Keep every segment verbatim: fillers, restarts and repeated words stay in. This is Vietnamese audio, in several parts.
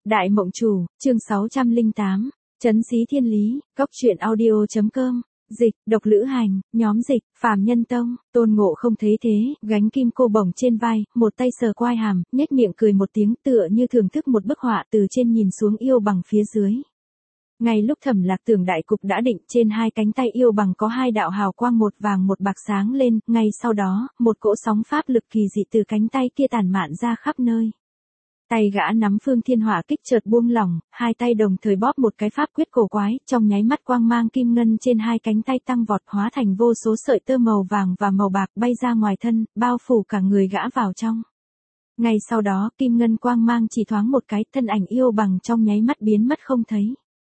Đại Mộng Chủ, chương sáu trăm lẻ tám, Trấn Xí Thiên Lý, Góc truyện audio chấm com, dịch, độc lữ hành, nhóm dịch, Phàm Nhân Tông. Tôn Ngộ không thấy thế, gánh kim cô bổng trên vai, một tay sờ quai hàm, nhếch miệng cười một tiếng tựa như thưởng thức một bức họa từ trên nhìn xuống yêu bằng phía dưới. Ngay lúc Thẩm Lạc tưởng đại cục đã định, trên hai cánh tay yêu bằng có hai đạo hào quang một vàng một bạc sáng lên, ngay sau đó, một cỗ sóng pháp lực kỳ dị từ cánh tay kia tản mạn ra khắp nơi. Tay gã nắm phương thiên hỏa kích chợt buông lỏng, hai tay đồng thời bóp một cái pháp quyết cổ quái, trong nháy mắt quang mang kim ngân trên hai cánh tay tăng vọt hóa thành vô số sợi tơ màu vàng và màu bạc bay ra ngoài thân, bao phủ cả người gã vào trong. Ngay sau đó, kim ngân quang mang chỉ thoáng một cái, thân ảnh yêu bằng trong nháy mắt biến mất không thấy.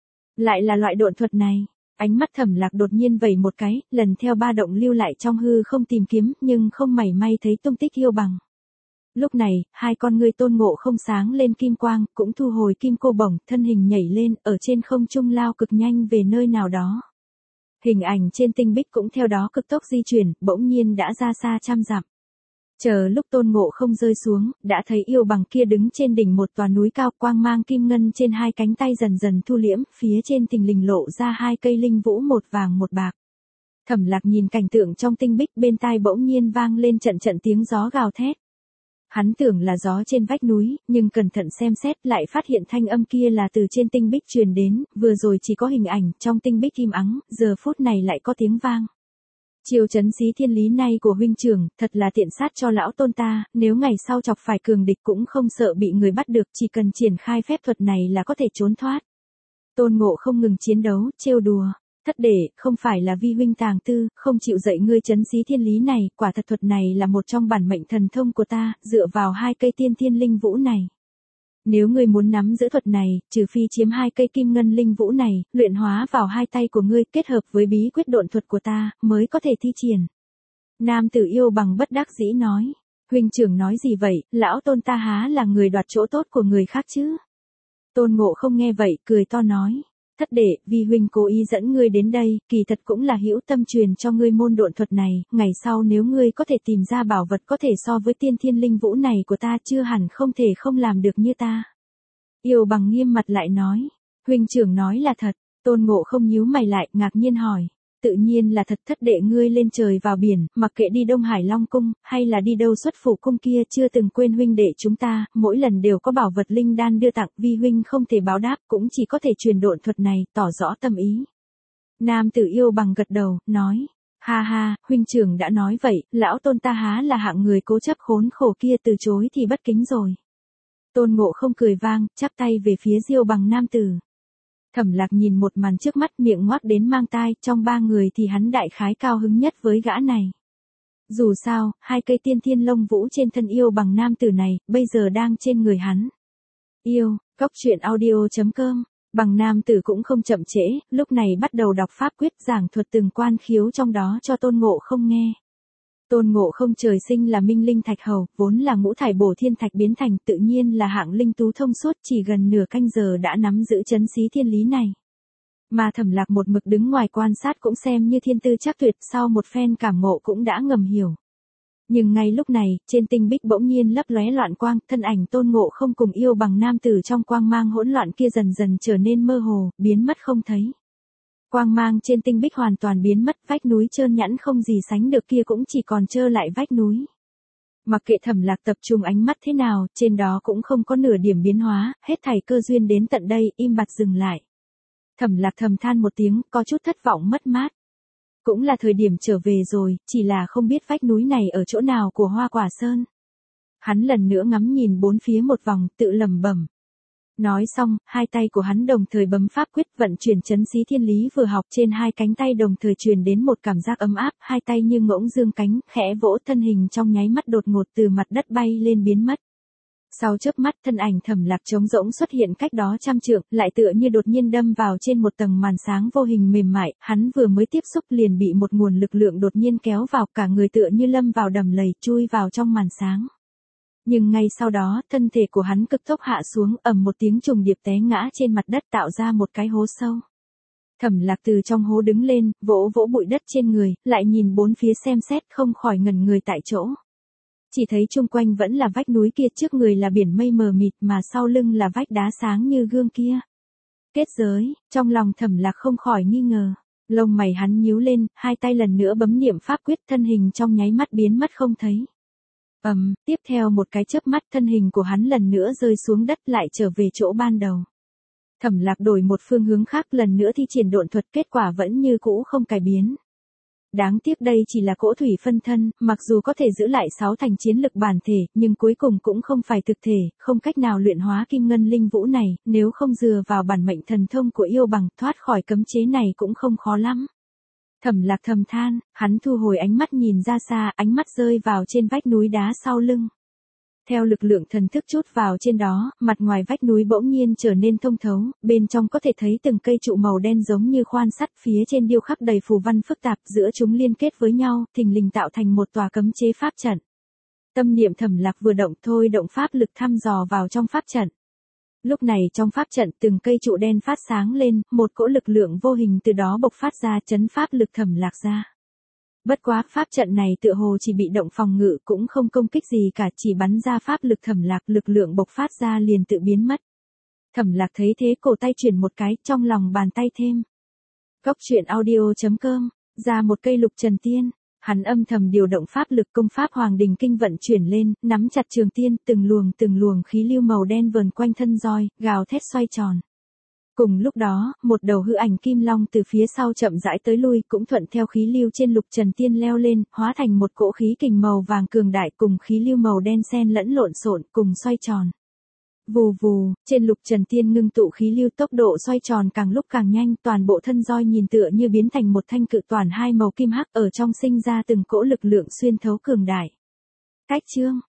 Lại là loại độn thuật này. Ánh mắt Thẩm Lạc đột nhiên vẩy một cái, lần theo ba động lưu lại trong hư không tìm kiếm, nhưng không mảy may thấy tung tích yêu bằng. Lúc này, hai con ngươi Tôn Ngộ không sáng lên kim quang, cũng thu hồi kim cô bổng, thân hình nhảy lên, ở trên không trung lao cực nhanh về nơi nào đó. Hình ảnh trên tinh bích cũng theo đó cực tốc di chuyển, bỗng nhiên đã ra xa trăm dặm. Chờ lúc Tôn Ngộ không rơi xuống, đã thấy yêu bằng kia đứng trên đỉnh một tòa núi cao, quang mang kim ngân trên hai cánh tay dần dần thu liễm, phía trên thình lình lộ ra hai cây linh vũ một vàng một bạc. Thẩm Lạc nhìn cảnh tượng trong tinh bích, bên tai bỗng nhiên vang lên trận trận tiếng gió gào thét. Hắn tưởng là gió trên vách núi, nhưng cẩn thận xem xét lại phát hiện thanh âm kia là từ trên tinh bích truyền đến, vừa rồi chỉ có hình ảnh, trong tinh bích im ắng, giờ phút này lại có tiếng vang. Chiêu trấn xí thiên lý này của huynh trưởng, thật là tiện sát cho lão tôn ta, nếu ngày sau chọc phải cường địch cũng không sợ bị người bắt được, chỉ cần triển khai phép thuật này là có thể trốn thoát. Tôn Ngộ không ngừng chiến đấu, trêu đùa. Thất đệ, không phải là vi huynh tàng tư, không chịu dạy ngươi trấn xí thiên lý này, quả thật thuật này là một trong bản mệnh thần thông của ta, dựa vào hai cây tiên thiên linh vũ này. Nếu ngươi muốn nắm giữ thuật này, trừ phi chiếm hai cây kim ngân linh vũ này, luyện hóa vào hai tay của ngươi, kết hợp với bí quyết độn thuật của ta, mới có thể thi triển. Nam tử yêu bằng bất đắc dĩ nói, huynh trưởng nói gì vậy, lão tôn ta há là người đoạt chỗ tốt của người khác chứ? Tôn Ngộ không nghe vậy, cười to nói. Thất đệ, vi huynh cố ý dẫn ngươi đến đây, kỳ thật cũng là hữu tâm truyền cho ngươi môn độn thuật này, ngày sau nếu ngươi có thể tìm ra bảo vật có thể so với tiên thiên linh vũ này của ta, chưa hẳn không thể không làm được như ta. Yêu bằng nghiêm mặt lại nói, huynh trưởng nói là thật. Tôn Ngộ không nhíu mày lại, ngạc nhiên hỏi, tự nhiên là thật. Thất đệ ngươi lên trời vào biển, mặc kệ đi Đông Hải Long cung, hay là đi đâu xuất phủ cung kia, chưa từng quên huynh đệ chúng ta, mỗi lần đều có bảo vật linh đan đưa tặng, vi huynh không thể báo đáp, cũng chỉ có thể truyền độn thuật này, tỏ rõ tâm ý. Nam tử yêu bằng gật đầu, nói, ha ha, huynh trưởng đã nói vậy, lão tôn ta há là hạng người cố chấp khốn khổ kia, từ chối thì bất kính rồi. Tôn Ngộ không cười vang, chắp tay về phía Diêu bằng nam tử. Thẩm Lạc nhìn một màn trước mắt, miệng ngoác đến mang tai, trong ba người thì hắn đại khái cao hứng nhất với gã này. Dù sao, hai cây tiên thiên lông vũ trên thân yêu bằng nam tử này, bây giờ đang trên người hắn. Yêu, Góc truyện audio chấm com, bằng nam tử cũng không chậm trễ, lúc này bắt đầu đọc pháp quyết giảng thuật từng quan khiếu trong đó cho Tôn Ngộ không nghe. Tôn Ngộ không trời sinh là minh linh thạch hầu, vốn là ngũ thải bổ thiên thạch biến thành, tự nhiên là hạng linh tú thông suốt, chỉ gần nửa canh giờ đã nắm giữ trấn xí thiên lý này. Mà Thẩm Lạc một mực đứng ngoài quan sát cũng xem như thiên tư chắc tuyệt, sau một phen cảm ngộ cũng đã ngầm hiểu. Nhưng ngay lúc này, trên tinh bích bỗng nhiên lấp lóe loạn quang, thân ảnh Tôn Ngộ không cùng yêu bằng nam tử trong quang mang hỗn loạn kia dần dần trở nên mơ hồ, biến mất không thấy. Quang mang trên tinh bích hoàn toàn biến mất, vách núi trơn nhẵn không gì sánh được kia cũng chỉ còn trơ lại vách núi. Mặc kệ Thẩm Lạc tập trung ánh mắt thế nào, trên đó cũng không có nửa điểm biến hóa, hết thảy cơ duyên đến tận đây, im bặt dừng lại. Thẩm Lạc thầm than một tiếng, có chút thất vọng mất mát. Cũng là thời điểm trở về rồi, chỉ là không biết vách núi này ở chỗ nào của Hoa Quả Sơn. Hắn lần nữa ngắm nhìn bốn phía một vòng, tự lẩm bẩm. Nói xong, hai tay của hắn đồng thời bấm pháp quyết vận chuyển trấn xí thiên lý vừa học, trên hai cánh tay đồng thời truyền đến một cảm giác ấm áp, hai tay như ngỗng dương cánh, khẽ vỗ, thân hình trong nháy mắt đột ngột từ mặt đất bay lên biến mất. Sau chớp mắt, thân ảnh Thẩm Lạc trống rỗng xuất hiện cách đó trăm trượng, lại tựa như đột nhiên đâm vào trên một tầng màn sáng vô hình mềm mại, hắn vừa mới tiếp xúc liền bị một nguồn lực lượng đột nhiên kéo vào, cả người tựa như lâm vào đầm lầy, chui vào trong màn sáng. Nhưng ngay sau đó, thân thể của hắn cực tốc hạ xuống, ầm một tiếng trùng điệp té ngã trên mặt đất, tạo ra một cái hố sâu. Thẩm Lạc từ trong hố đứng lên, vỗ vỗ bụi đất trên người, lại nhìn bốn phía xem xét, không khỏi ngẩn người tại chỗ. Chỉ thấy chung quanh vẫn là vách núi kia, trước người là biển mây mờ mịt mà sau lưng là vách đá sáng như gương kia. Kết giới, trong lòng Thẩm Lạc không khỏi nghi ngờ. Lông mày hắn nhíu lên, hai tay lần nữa bấm niệm pháp quyết, thân hình trong nháy mắt biến mất không thấy. Ầm, um, tiếp theo một cái chớp mắt thân hình của hắn lần nữa rơi xuống đất lại trở về chỗ ban đầu. Thẩm Lạc đổi một phương hướng khác lần nữa thi triển độn thuật, kết quả vẫn như cũ không cải biến. Đáng tiếc đây chỉ là cỗ thủy phân thân, mặc dù có thể giữ lại sáu thành chiến lực bản thể, nhưng cuối cùng cũng không phải thực thể, không cách nào luyện hóa kim ngân linh vũ này, nếu không dựa vào bản mệnh thần thông của yêu bằng, thoát khỏi cấm chế này cũng không khó lắm. Thẩm Lạc thầm than, hắn thu hồi ánh mắt nhìn ra xa, ánh mắt rơi vào trên vách núi đá sau lưng. Theo lực lượng thần thức chút vào trên đó, mặt ngoài vách núi bỗng nhiên trở nên thông thấu, bên trong có thể thấy từng cây trụ màu đen giống như khoan sắt, phía trên điêu khắc đầy phù văn phức tạp, giữa chúng liên kết với nhau, thình lình tạo thành một tòa cấm chế pháp trận. Tâm niệm Thẩm Lạc vừa động, thôi động pháp lực thăm dò vào trong pháp trận. Lúc này trong pháp trận từng cây trụ đen phát sáng lên, một cỗ lực lượng vô hình từ đó bộc phát ra, chấn pháp lực Thẩm Lạc ra. Bất quá pháp trận này tựa hồ chỉ bị động phòng ngự, cũng không công kích gì cả, chỉ bắn ra pháp lực Thẩm Lạc, lực lượng bộc phát ra liền tự biến mất. Thẩm Lạc thấy thế cổ tay chuyển một cái, trong lòng bàn tay thêm. Góc truyện audio chấm com, ra một cây lục trần tiên, hắn âm thầm điều động pháp lực công pháp Hoàng Đình Kinh vận chuyển lên, nắm chặt trường tiên, từng luồng từng luồng khí lưu màu đen vờn quanh thân roi, gào thét xoay tròn. Cùng lúc đó, một đầu hư ảnh kim long từ phía sau chậm rãi tới lui, cũng thuận theo khí lưu trên lục trần tiên leo lên, hóa thành một cỗ khí kình màu vàng cường đại cùng khí lưu màu đen xen lẫn lộn xộn, cùng xoay tròn. Vù vù, trên lục trần tiên ngưng tụ khí lưu, tốc độ xoay tròn càng lúc càng nhanh, toàn bộ thân roi nhìn tựa như biến thành một thanh cự toàn hai màu kim hắc, ở trong sinh ra từng cỗ lực lượng xuyên thấu cường đại. Cách chương